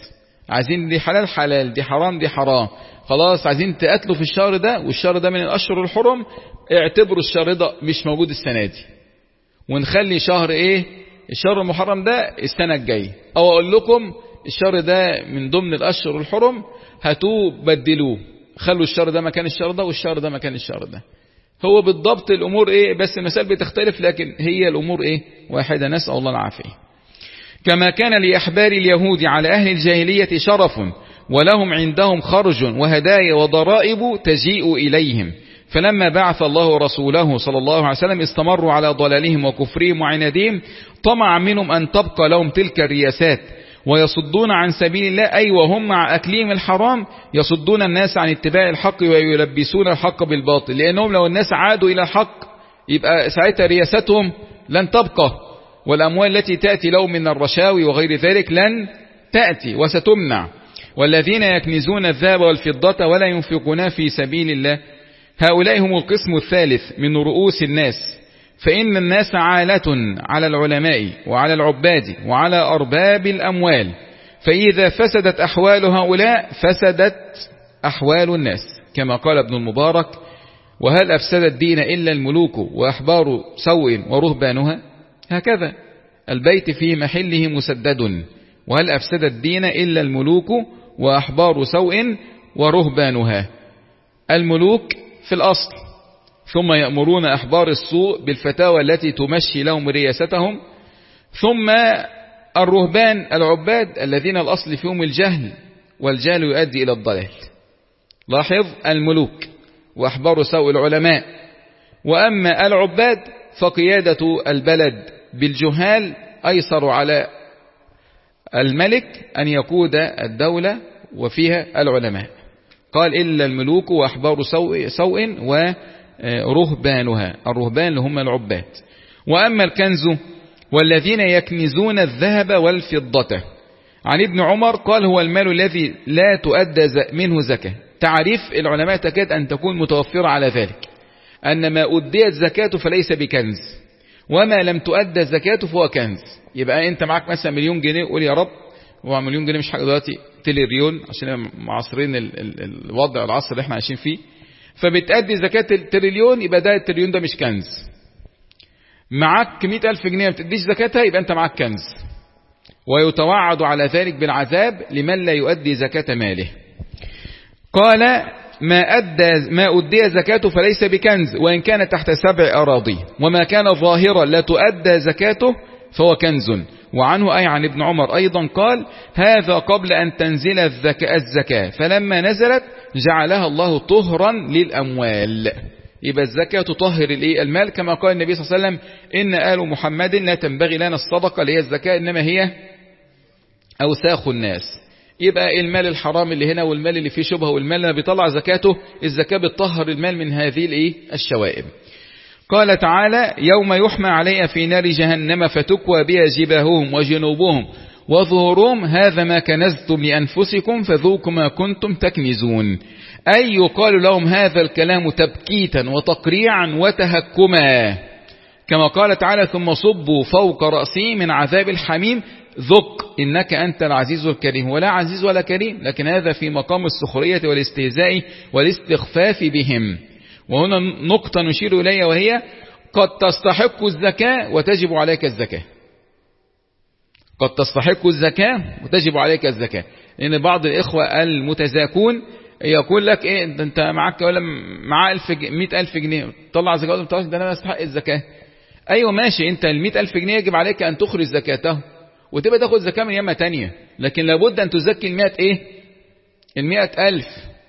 عايزين دي حلال حلال، دي حرام دي حرام، خلاص عايزين تقتلوا في الشهر ده، والشهر ده من الأشهر الحرم، اعتبروا الشهر ده مش موجود السنة دي، ونخلي شهر ايه الشهر المحرم ده السنة الجاية، او اقول لكم الشهر ده من ضمن الأشهر الحرم، هاتوه بدلوه، خلوا الشهر ده مكان الشهر ده والشهر ده مكان الشهر ده. هو بالضبط الأمور إيه، بس المسائل بتختلف، لكن هي الأمور إيه واحدة، نسأل الله العافية. كما كان لأحبار اليهود على أهل الجاهلية شرف، ولهم عندهم خرج وهدايا وضرائب تجيء إليهم، فلما بعث الله رسوله صلى الله عليه وسلم استمروا على ضلالهم وكفرهم وعنادهم، طمع منهم أن تبقى لهم تلك الرياسات ويصدون عن سبيل الله، أي وهم مع أكلهم الحرام يصدون الناس عن اتباع الحق ويلبسون الحق بالباطل، لأنهم لو الناس عادوا إلى الحق يبقى ساعتها رياستهم لن تبقى، والأموال التي تأتي لهم من الرشاوي وغير ذلك لن تأتي وستمنع. والذين يكنزون الذهب والفضة ولا ينفقون في سبيل الله، هؤلاء هم القسم الثالث من رؤوس الناس، فإن الناس عالة على العلماء وعلى العباد وعلى أرباب الأموال، فإذا فسدت أحوال هؤلاء فسدت أحوال الناس، كما قال ابن المبارك: وهل أفسد الدين إلا الملوك وأحبار سوء ورهبانها؟ هكذا البيت في محله مسدد: وهل أفسد الدين إلا الملوك وأحبار سوء ورهبانها. الملوك في الأصل، ثم يأمرون أحبار السوء بالفتاوى التي تمشي لهم رياستهم، ثم الرهبان العباد الذين الأصل فيهم الجهل، والجهل يؤدي إلى الضلال. لاحظ: الملوك وأحبار سوء العلماء، وأما العباد فقيادة البلد بالجهال أيسر على الملك أن يقود الدولة وفيها العلماء. قال: إلا الملوك وأحبار سوء, سوء ورهبانها، الرهبان اللي هم العباد. وأما الكنز والذين يكنزون الذهب والفضة، عن ابن عمر قال: هو المال الذي لا تؤدى منه زكاة. تعريف العلماء تكاد أن تكون متوفرة على ذلك، أن ما أديت زكاته فليس بكنز، وما لم تؤدى زكاته فهو كنز. يبقى أنت معك مثلا مليون جنيه، قول يا رب، هو مليون جنيه مش حاجة دلوقتي، تريليون عشان معاصرين ال ال الوضع العصر اللي احنا عايشين فيه، فبتأدي زكاة التريليون، يبقى ده التريليون ده مش كنز. معك مئة ألف جنيه ما بتديش زكاتها، يبقى أنت معك كنز، ويتوعد على ذلك بالعذاب لمن لا يؤدي زكاة ماله. قال: ما أدى ما أدي زكاته فليس بكنز، وإن كان تحت سبع أراضي، وما كان ظاهرا لا تؤدى زكاته فهو كنز. وعنه أي عن ابن عمر أيضا قال: هذا قبل أن تنزل الزكاة، فلما نزلت جعلها الله طهرا للأموال. يبقى الزكاة تطهر المال، كما قال النبي صلى الله عليه وسلم: إن آل محمد لا تنبغي لنا الصدقة اللي هي الزكاة، إنما هي أوساخ الناس. يبقى المال الحرام اللي هنا والمال اللي فيه شبهه والمال اللي بيطلع زكاته، الزكاة بتطهر المال من هذه الايه الشوائب. قال تعالى: يوم يحمى عليها في نار جهنم فتكوى بها جباههم وجنوبهم وظهورهم، هذا ما كنزتم لأنفسكم فذوقوا ما كنتم تكنزون. أي يقال لهم هذا الكلام تبكيتا وتقريعا وتهكما، كما قال تعالى: ثم صبوا فوق رأسه من عذاب الحميم ذق إنك أنت العزيز الكريم. ولا عزيز ولا كريم، لكن هذا في مقام السخرية والاستهزاء والاستخفاف بهم. وهنا نقطة نشير إليها، وهي: قد تستحق الزكاة وتجب عليك الزكاة. قد تستحق الزكاة وتجب عليك الزكاة، لأن بعض الإخوة المتزاكون يقول لك: إيه أنت معك ولا معاه مئة ألف جنيه طلع زكاة؟ ده أنا أستحق الزكاة. أيوة ماشي، أنت المئة ألف جنيه يجب عليك أن تخرج زكاته وتبقى تاخد زكاة من يمة تانية، لكن لابد أن تزكي المئة إيه المئة ألف،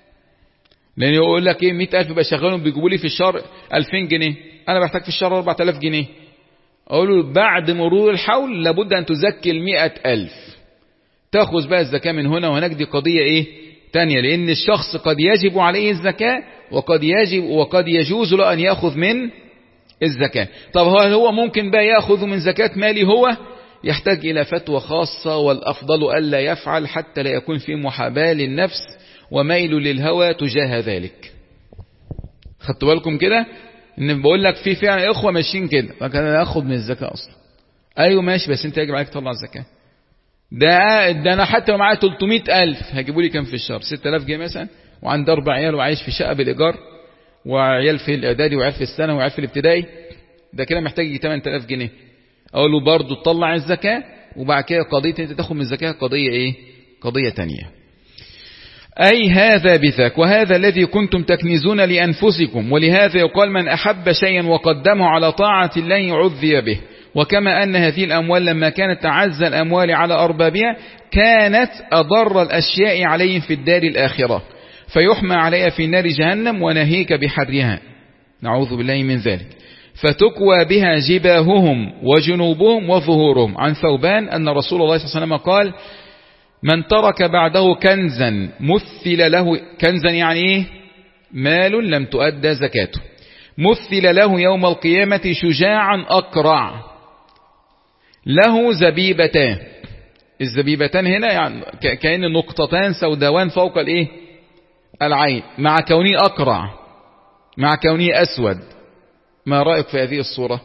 لأن يقول لك إيه مئة ألف بشغلهم بيجيبوا لي في الشهر ألفين جنيه، أنا بحتاج في الشهر أربعة آلاف جنيه. أقول له بعد مرور الحول لابد أن تزكي المئة ألف، تأخذ بقى الزكاة من هنا. وهناك دي قضية إيه تانية، لأن الشخص قد يجب عليه الزكاة وقد يجب وقد يجوز له أن يأخذ من الزكاة. طب هو ممكن بقى يأخذ من زكاة مالي؟ هو يحتاج إلى فتوى خاصة، والأفضل ألا يفعل حتى لا يكون في محاباة للنفس وميل للهوى تجاه ذلك. خدتوا بالكم كده إن بقول لك في فعلا إخوة ماشيين كده، لكن أنا أخذ من الزكاة أصلا. أيوة ماشي، بس أنت يجب عليك تطلع الزكاة. ده ده انا حتى لو معايا ثلاثمائة ألف هجيبوا لي كام في الشهر؟ ستة آلاف جنيه مثلا، وعندي اربع عيال وعايش في شقه بالايجار، وعيال في الاعدادي وعيال في الثانوي وعيال في الابتدائي، ده كده محتاج يجي ثمانية آلاف جنيه. اقول له برضه تطلع الزكاه، وبعد كده قضيه انت تاخد من الزكاه قضيه ايه؟ قضيه ثانيه. أي هذا بذاك، وهذا الذي كنتم تكنزون لأنفسكم، ولهذا يقال من أحب شيئا وقدمه على طاعة الله عذي به. وكما أن هذه الأموال لما كانت أعز الأموال على أربابها كانت أضر الأشياء عليهم في الدار الآخرة، فيحمى عليها في نار جهنم وناهيك بحرها، نعوذ بالله من ذلك، فتكوى بها جباههم وجنوبهم وظهورهم. عن ثوبان أن رسول الله صلى الله عليه وسلم قال: من ترك بعده كنزا مثل له، كنزا يعني ايه؟ مال لم تؤدى زكاته، مثل له يوم القيامة شجاعا أقرع له زبيبتان. الزبيبتان هنا يعني كأن نقطتان سوداوان فوق الايه؟ العين، مع كونه أقرع، مع كونه أسود. ما رأيك في هذه الصورة؟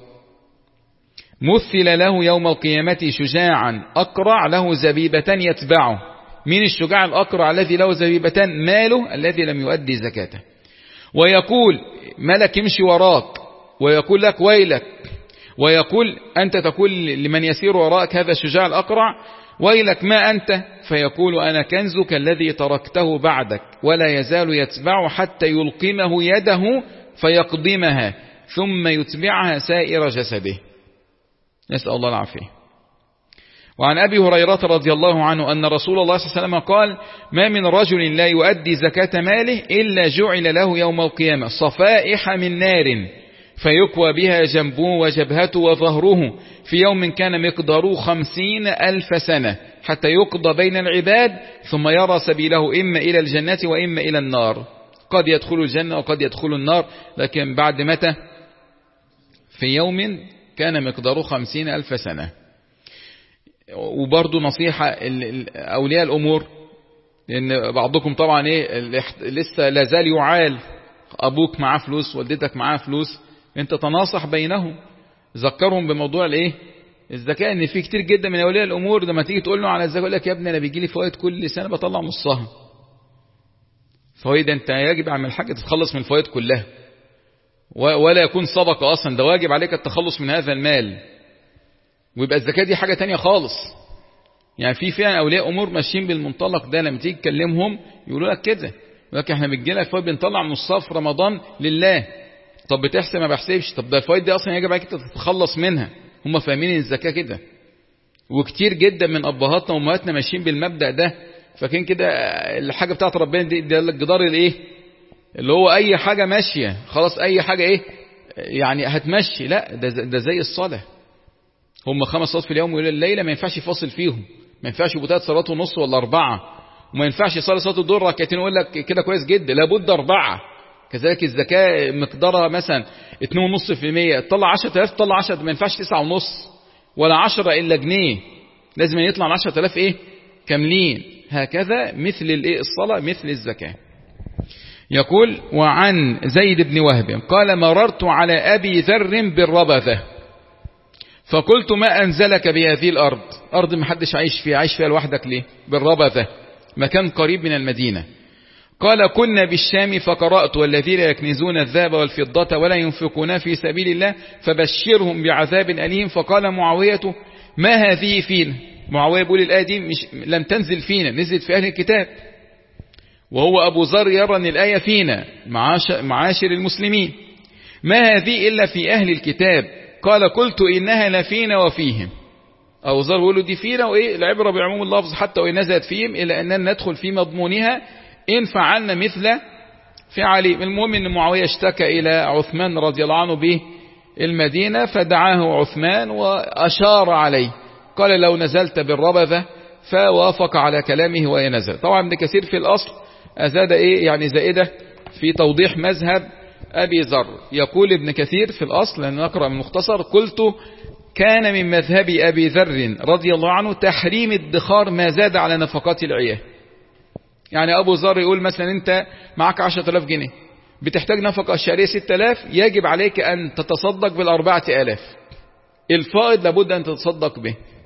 مثل له يوم القيامة شجاعا أقرع له زبيبتان يتبعه. من الشجاع الأقرع الذي له زبيبتان؟ ماله الذي لم يؤدي زكاته. ويقول ملك يمشي وراك ويقول لك ويلك، ويقول أنت تقول لمن يسير وراك هذا الشجاع الأقرع ويلك ما أنت؟ فيقول أنا كنزك الذي تركته بعدك، ولا يزال يتبع حتى يلقمه يده فيقضمها ثم يتبعها سائر جسده. نسأل الله العافية. وعن أبي هريرة رضي الله عنه أن رسول الله صلى الله عليه وسلم قال: ما من رجل لا يؤدي زكاة ماله إلا جعل له يوم القيامة صفائح من نار فيكوى بها جنبه وجبهته وظهره في يوم كان مقداره خمسين ألف سنة حتى يقضى بين العباد، ثم يرى سبيله إما إلى الجنة وإما إلى النار. قد يدخل الجنة وقد يدخل النار، لكن بعد متى؟ في يوم كان مقداره خمسين ألف سنة. وبرضو نصيحة أولياء الأمور، لأن بعضكم طبعا إيه لسه لازال يعال، أبوك معاه فلوس، والدتك معاه فلوس، أنت تناصح بينهم، ذكرهم بموضوع الإيه؟ الزكاة. إن في كتير جدا من أولياء الأمور لما تيجي تقول له على الزكاة يقول لك يا ابني أنا بيجي لي فوائد كل سنة بطلع نصها. فوائد أنت يجب أعمل حاجة تتخلص من الفوائد كلها، ولا يكون صدقة أصلا، ده واجب عليك التخلص من هذا المال، ويبقى الزكاة دي حاجة تانية خالص. يعني في فعلا أولياء أمور ماشيين بالمنطلق ده، لما تيجي تكلمهم يقولوا لك كده، يقول لك احنا بتجي لك فوائد بنطلع من الصف رمضان لله. طب بتحسب؟ ما بحسبش. طب ده الفوائد دي أصلا يجب عليك تتخلص منها. هم فاهمين الزكاة كده، وكتير جدا من أبهاتنا وأمهاتنا ماشيين بالمبدأ ده، فاكرين كده الحاجة بتاعت ربنا دي ده الجدار الإيه اللي هو أي حاجة ماشية خلاص، أي حاجة إيه يعني هتمشي. لا، ده ده زي الصلاة، هم خمس صلوات في اليوم والليلة ما ينفعش يفاصل فيهم، ما ينفعش يبقوا ثلاث صلوات ونص ولا أربعة، وما ينفعش يصلي صلاة الظهر ركعتين ويقول لك كده كويس جدا، لابد أربعة. كذلك الزكاة مقدارها مثلا اتنين ونص في المية، تطلع عشرة آلاف تطلع عشرة، ما ينفعش تسعة ونص ولا عشرة إلا جنيه، لازم يطلع العشرة آلاف إيه كاملين. هكذا مثل الإيه الصلاة مثل الزكاة. يقول: وعن زيد بن وهب قال: مررت على أبي ذر بالربذة فقلت: ما أنزلك بهذه الأرض؟ أرض محدش عايش فيها، عايش فيها لوحدك ليه؟ بالربذة مكان قريب من المدينة. قال: كنا بالشام فقرأت: والذين يكنزون الذهب والفضة ولا ينفقون في سبيل الله فبشرهم بعذاب أليم. فقال معاوية: ما هذه فينا؟ معاوية بيقول الآية دي مش لم تنزل فينا، نزلت في أهل الكتاب، وهو أبو ذر يرى أن الآية فينا معاشر المسلمين. ما هذه إلا في أهل الكتاب؟ قال: قلت إنها لفينا وفيهم. أبو ذر يقول له دي فينا، وإيه العبرة بعموم اللفظ حتى وإن نزلت فيهم، إلا أننا ندخل في مضمونها إن فعلنا مثل فعلي. المهم أن معاوية اشتكى إلى عثمان رضي الله عنه به المدينة، فدعاه عثمان وأشار عليه، قال: لو نزلت بالربذة، فوافق على كلامه وينزل. طبعا ابن كثير في الأصل أزاد إيه يعني زائدة في توضيح مذهب أبي ذر. يقول ابن كثير في الأصل، لأن نقرأ من المختصر: قلت كان من مذهب أبي ذر رضي الله عنه تحريم الدخار ما زاد على نفقات العيال. يعني أبو ذر يقول مثلا أنت معك عشرة آلاف جنيه، بتحتاج نفقة شهرية ستة آلاف، يجب عليك أن تتصدق بالأربعة آلاف، الفائض لابد أن تتصدق به.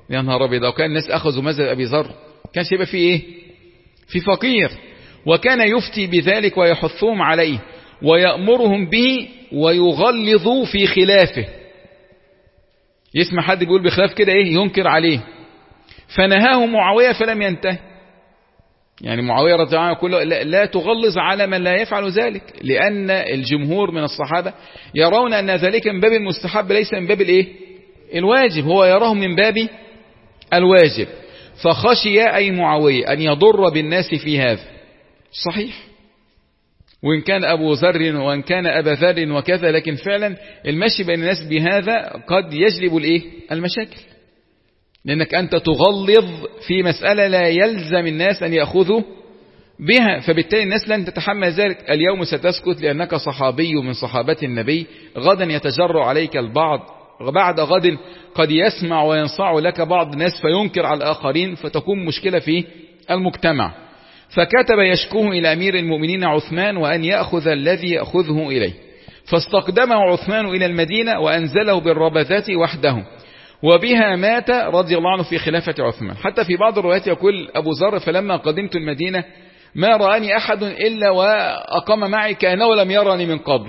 يا نهار ابيض، لو كان الناس اخذوا مذهب ابي ذر كانش يبقى فيه ايه؟ في فقير. وكان يفتي بذلك ويحثهم عليه ويأمرهم به ويغلظ في خلافه. يسمع حد بيقول بخلاف كده ايه؟ ينكر عليه. فنهاه معاوية فلم ينتهي. يعني معاوية رضي الله عنه يقول لا, لا تغلظ على من لا يفعل ذلك، لأن الجمهور من الصحابة يرون أن ذلك من باب المستحب ليس من باب الايه؟ الواجب. هو يراه من باب الواجب. فخشي أي معاوية أن يضر بالناس في هذا. صحيح، وإن كان أبو ذر وإن كان أبا ذر وكذا، لكن فعلا المشي بين الناس بهذا قد يجلب الايه؟ المشاكل، لأنك أنت تغلظ في مسألة لا يلزم الناس أن يأخذوا بها، فبالتالي الناس لن تتحمل ذلك. اليوم ستسكت لأنك صحابي من صحابة النبي، غدا يتجرع عليك البعض، بعد غد قد يسمع وينصاع لك بعض الناس فينكر على الآخرين، فتكون مشكلة في المجتمع. فكتب يشكوه إلى أمير المؤمنين عثمان وأن يأخذ الذي يأخذه إليه. فاستقدمه عثمان إلى المدينة وأنزله بالربذات وحده، وبها مات رضي الله عنه في خلافة عثمان. حتى في بعض الروايات يقول أبو ذر فلما قدمت المدينة ما رآني أحد إلا وأقام معي كأنه لم يرني من قبل.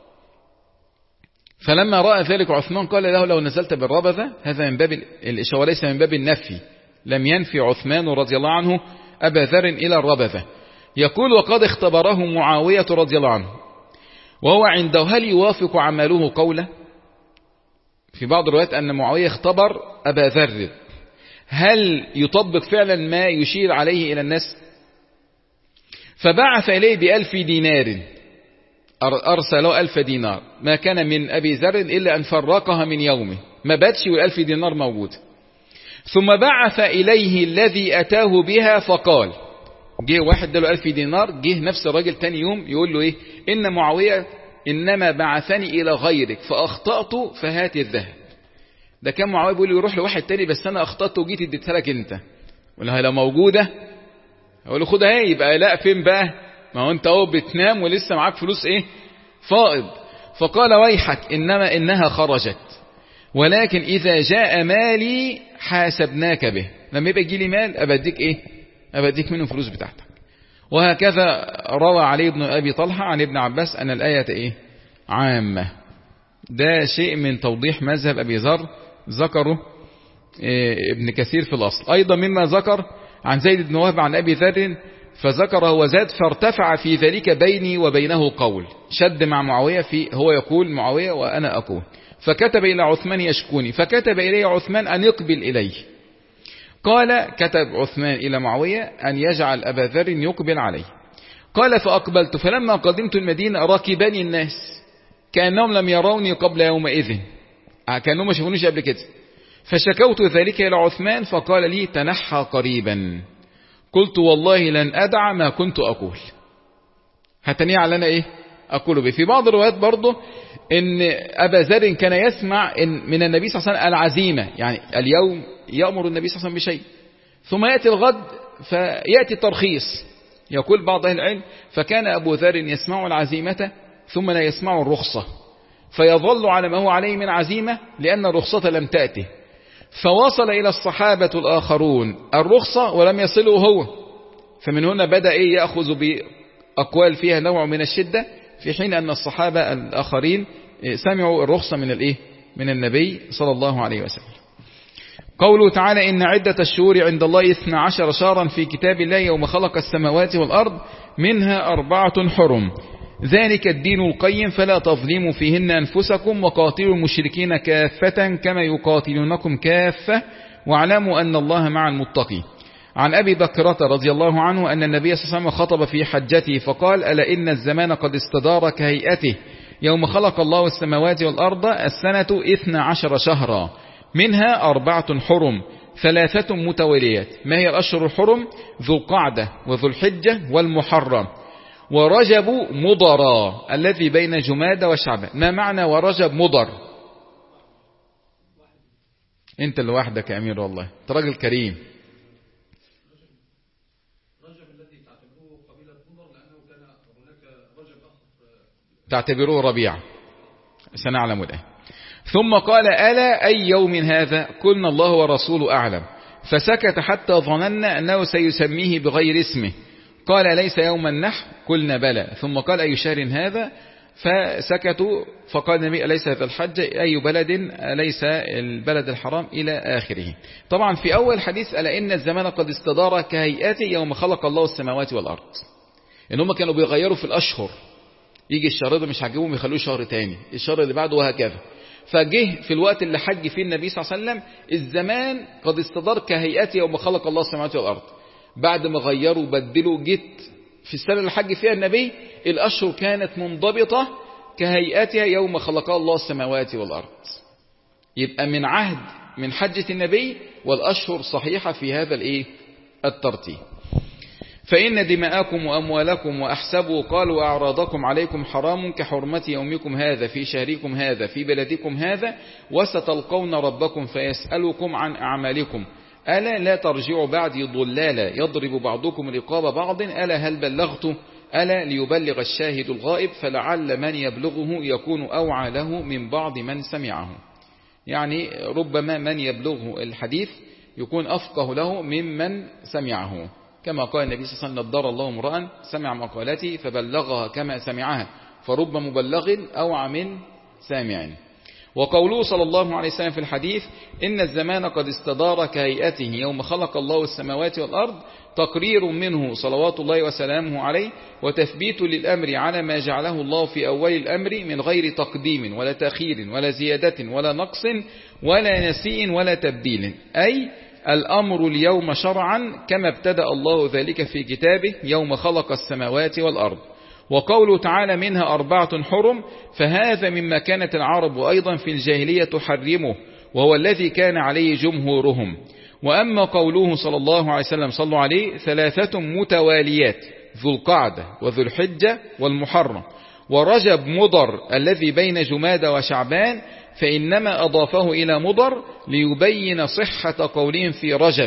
فلما رأى ذلك عثمان قال له لو نزلت بالربذة، هذا من باب الإشارة وليس من باب النفي. لم ينفي عثمان رضي الله عنه أبا ذر إلى الربذة. يقول وقد اختبره معاوية رضي الله عنه وهو عنده هل يوافق عمله قوله. في بعض الروايات أن معاوية اختبر أبا ذر هل يطبق فعلا ما يشير عليه إلى الناس. فبعث إليه بألف دينار، أرسله ألف دينار، ما كان من أبي ذر إلا أن فرقها من يومه، ما باتش والألف دينار موجود. ثم بعث إليه الذي أتاه بها فقال، جه واحد دله ألف دينار، جه نفس الراجل تاني يوم يقول له إيه؟ إن معاوية إنما بعثني إلى غيرك فأخطأت فهات الذهب. ده كان معاوية بيقول له يروح لواحد تاني بس أنا أخطأت وجيت اديتها لك أنت. ولا لو موجودة أقول له خدها. ايه يبقى لا فين بقى؟ ما هو أنت أهو بتنام ولسه معاك فلوس إيه؟ فائض. فقال ويحك إنما إنها خرجت، ولكن إذا جاء مالي حاسبناك به. لما يبقى يجي لي مال أبديك إيه؟ أبديك منه فلوس بتاعتك. وهكذا روى علي بن أبي طلحة عن ابن عباس أن الآية إيه؟ عامة. ده شيء من توضيح مذهب أبي ذر ذكره إيه ابن كثير في الأصل. أيضا مما ذكر عن زيد بن وهب عن أبي ذر فذكره وزاد فارتفع في ذلك بيني وبينه قول، شد مع معاوية في هو يقول معاوية وأنا أقول. فكتب إلى عثمان يشكوني، فكتب إليه عثمان أن يقبل إليه. قال كتب عثمان إلى معاوية أن يجعل أبا ذر يقبل عليه. قال فأقبلت فلما قدمت المدينة ركبني الناس كأنهم لم يروني قبل يومئذ، كأنهم ما شافونيش قبل كده. فشكوت ذلك إلى عثمان فقال لي تنحى قريبا. قلت والله لن أدع ما كنت أقول. هتنيع على أنا إيه أقول به. في بعض الروايات برضه إن أبا ذر كان يسمع إن من النبي صلى الله عليه وسلم العزيمة، يعني اليوم يأمر النبي صلى الله عليه وسلم بشيء ثم يأتي الغد فيأتي الترخيص. يقول بعض أهل العلم فكان أبو ذر يسمع العزيمة ثم لا يسمع الرخصة، فيظل على ما هو عليه من عزيمة لأن الرخصة لم تأتي. فوصل إلى الصحابة الآخرون الرخصة ولم يصلوا هو، فمن هنا بدأ إيه يأخذ بأقوال فيها نوع من الشدة، في حين أن الصحابة الآخرين سمعوا الرخصة من الإيه من النبي صلى الله عليه وسلم. قوله تعالى إن عدة الشهور عند الله اثنا عشر شهرا في كتاب الله يوم خلق السماوات والأرض منها أربعة حرم ذلك الدين القيم فلا تظلموا فيهن أنفسكم وقاتلوا المشركين كافة كما يقاتلونكم كافة واعلموا أن الله مع المتقين. عن أبي بكرة رضي الله عنه أن النبي صلى الله عليه وسلم خطب في حجته فقال ألا إن الزمان قد استدار كهيئته يوم خلق الله السماوات والأرض السنة اثنا عشر شهرا منها أربعة حرم ثلاثة متواليات. ما هي الأشهر الحرم؟ ذو القعدة وذو الحجة والمحرم ورجب مضرا الذي بين جمادى وشعبان. ما معنى ورجب مضر؟ انت اللي وحدك يا امير والله، انت راجل كريم. رجب الذي تعتبروه قبيلة مضر لأنه كان هناك رجب آخر تعتبروه ربيع، سنعلم الآن. ثم قال ألا أي يوم هذا؟ قلنا الله ورسوله أعلم. فسكت حتى ظننا أنه سيسميه بغير اسمه. قال ليس يوم النحر؟ قلنا بلى. ثم قال أي شهر هذا؟ فسكتوا. فقال النبي أليس هذا الحج؟ أي بلد؟ أليس البلد الحرام؟ إلى آخره. طبعا في أول حديث ألا إن الزمان قد استدار كهيئته يوم خلق الله السماوات والأرض، إن هم كانوا بيغيروا في الأشهر، يجي الشهر ده مش عاجبهم يخلوه شهر تاني، الشهر اللي بعده وهكذا. فجه في الوقت اللي حج فيه النبي صلى الله عليه وسلم الزمان قد استدار كهيئته يوم خلق الله السماوات والأرض. بعد ما غيروا وبدلوا جيت في السنة اللي حج فيها النبي الأشهر كانت منضبطة كهيئتها يوم خلق الله السماوات والأرض. يبقى من عهد من حجة النبي والأشهر صحيحة في هذا الإيه الترتيب. فإن دماءكم وأموالكم وأحسبوا قالوا أعراضكم عليكم حرام كحرمة يومكم هذا في شهركم هذا في بلدكم هذا وستلقون ربكم فيسألكم عن أعمالكم ألا لا ترجعوا بعدي ضلالا يضرب بعضكم رقاب بعض ألا هل بلغت ألا ليبلغ الشاهد الغائب فلعل من يبلغه يكون أوعى له من بعض من سمعه. يعني ربما من يبلغه الحديث يكون أفقه له ممن سمعه، كما قال النبي صلى الله عليه وسلم نضر الله امرأ سمع مقالتي فبلغها كما سمعها فرب مبلغ أوعى من سامع. وقوله صلى الله عليه وسلم في الحديث إن الزمان قد استدار كهيئته يوم خلق الله السماوات والأرض تقرير منه صلوات الله وسلامه عليه وتثبيت للأمر على ما جعله الله في أول الأمر من غير تقديم ولا تأخير ولا زيادة ولا نقص ولا نسيء ولا تبديل، أي الأمر اليوم شرعا كما ابتدأ الله ذلك في كتابه يوم خلق السماوات والأرض. وقوله تعالى منها أربعة حرم فهذا مما كانت العرب أيضا في الجاهلية تحرمه وهو الذي كان عليه جمهورهم. وأما قوله صلى الله عليه وسلم صلوا عليه ثلاثة متواليات ذو القعدة وذو الحجة والمحرم ورجب مضر الذي بين جمادى وشعبان فإنما أضافه إلى مضر ليبين صحة قولهم في رجب،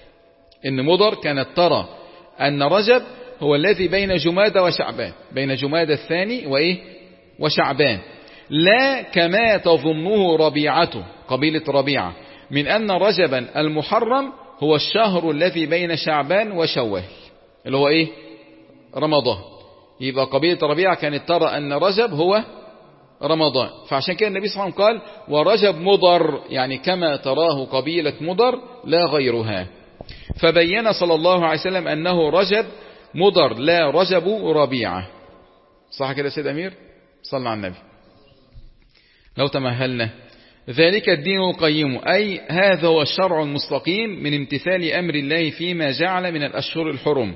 إن مضر كانت ترى أن رجب هو الذي بين جمادى وشعبان، بين جمادى الثاني وإيه وشعبان، لا كما تظنه ربيعته قبيلة ربيعة من أن رجبا المحرم هو الشهر الذي بين شعبان وشوال اللي هو إيه رمضان. يبقى قبيلة ربيعة كانت ترى أن رجب هو رمضان، فعشان كده النبي صلى الله عليه وسلم قال ورجب مضر يعني كما تراه قبيلة مضر لا غيرها. فبين صلى الله عليه وسلم أنه رجب مضر لا رجب ربيعة. صح كده سيد أمير؟ صلى على النبي. لو تمهلنا ذلك الدين القيم أي هذا هو الشرع المستقيم من امتثال أمر الله فيما جعل من الأشهر الحرم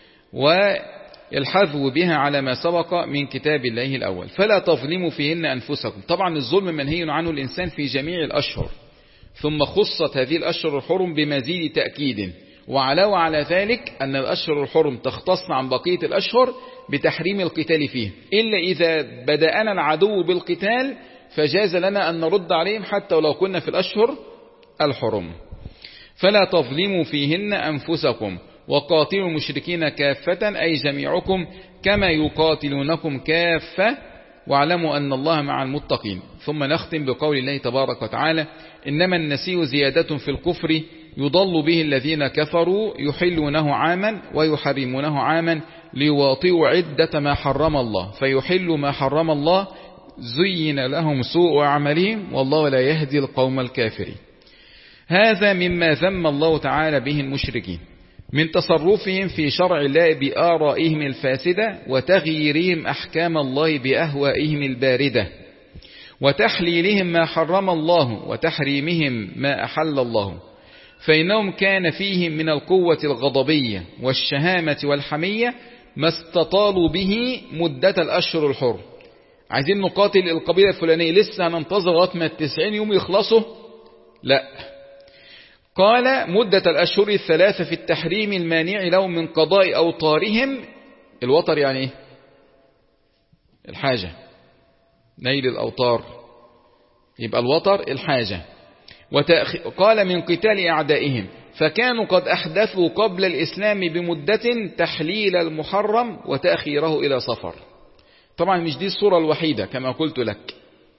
والحذو بها على ما سبق من كتاب الله الأول فلا تظلموا فيهن أنفسكم. طبعا الظلم منهي عنه الإنسان في جميع الأشهر، ثم خصت هذه الأشهر الحرم بمزيد تأكيد وعلاوة على ذلك أن الأشهر الحرم تختص عن بقية الأشهر بتحريم القتال فيه إلا إذا بدأنا العدو بالقتال فجاز لنا أن نرد عليهم حتى ولو كنا في الأشهر الحرم. فلا تظلموا فيهن أنفسكم وقاتلوا المشركين كافة أي جميعكم كما يقاتلونكم كافة واعلموا أن الله مع المتقين. ثم نختم بقول الله تبارك وتعالى إنما النسيء زيادة في الكفر يضل به الذين كفروا يحلونه عاما ويحرمونه عاما ليواطئوا عدة ما حرم الله فيحل ما حرم الله زين لهم سوء أعمالهم والله لا يهدي القوم الكافرين. هذا مما ذم الله تعالى به المشركين من تصرفهم في شرع الله بآرائهم الفاسدة وتغييرهم أحكام الله بأهوائهم الباردة وتحليلهم ما حرم الله وتحريمهم ما أحل الله، فإنهم كان فيهم من القوة الغضبية والشهامة والحمية ما استطالوا به مدة الأشهر الحرم. عايزين نقاتل القبيلة الفلانية لسه هننتظر لغاية ما التسعين يوم يخلصوا؟ لا، قال مدة الأشهر الثلاثة في التحريم المانع لهم من قضاء أوطارهم. الوطر يعني ايه؟ الحاجة، نيل الأوطار، يبقى الوطر الحاجة. قال من قتال أعدائهم فكانوا قد أحدثوا قبل الإسلام بمدة تحليل المحرم وتأخيره إلى صفر. طبعا مش دي الصورة الوحيدة كما قلت لك،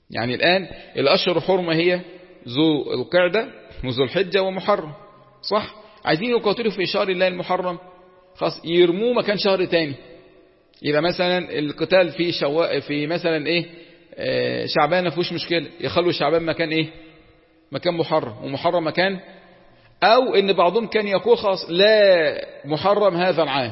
يعني الآن الأشهر الحرمة هي ذو القعدة وذو الحجة ومحرم، صح؟ عايزين يقاتلوا في شهر الله المحرم، خلاص يرموه مكان شهر تاني. يبقى مثلا القتال في شواء في مثلا ايه آه شعبان ما فيهوش مشكلة، يخلوا شعبان مكان ايه مكان محرم، ومحرم مكان، او ان بعضهم كان يقول خلاص لا محرم هذا العام،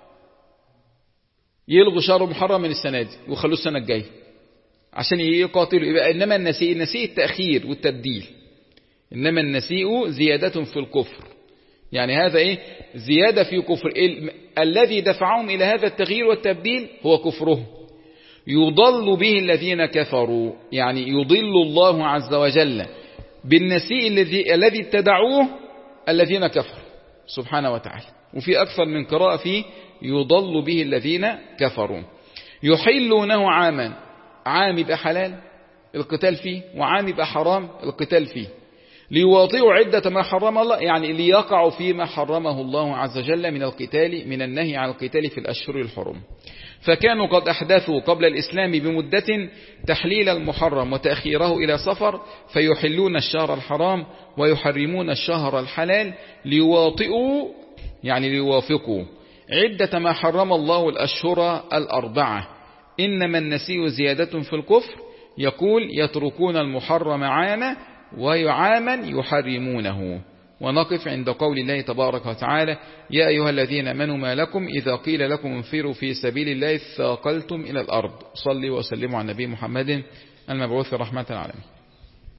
يلغوا شهر محرم من السنة دي ويخلوه السنة الجاية عشان يقاتلوا. يبقى انما النسيء النسيء التأخير والتبديل، انما النسيء زيادة في الكفر، يعني هذا ايه زيادة في كفر. ال... الذي دفعهم الى هذا التغيير والتبديل هو كفرهم. يضل به الذين كفروا، يعني يضل الله عز وجل بالنسيء الذي الذي ابتدعوه الذين كفروا سبحانه وتعالى. وفي أكثر من قراءة فيه يضل به الذين كفروا. يحلونه عاما، عام يبقى حلال القتال فيه، وعام يبقى حرام القتال فيه، ليواطئوا عدة ما حرم الله، يعني ليقعوا فيما حرمه الله عز وجل من القتال، من النهي عن القتال في الأشهر الحرم. فكانوا قد أحدثوا قبل الإسلام بمدة تحليل المحرم وتأخيره إلى صفر، فيحلون الشهر الحرام ويحرمون الشهر الحلال، ليواطئوا يعني ليوافقوا عدة ما حرم الله الأشهر الأربعة. إنما النسيء زيادة في الكفر، يقول يتركون المحرم عاما وعاما يحرمونه. ونقف عند قول الله تبارك وتعالى: يا أيها الذين آمنوا ما لكم إذا قيل لكم انفروا في سبيل الله ثاقلتم إلى الأرض. صلوا وسلموا على النبي محمد المبعوث رحمة العالمين.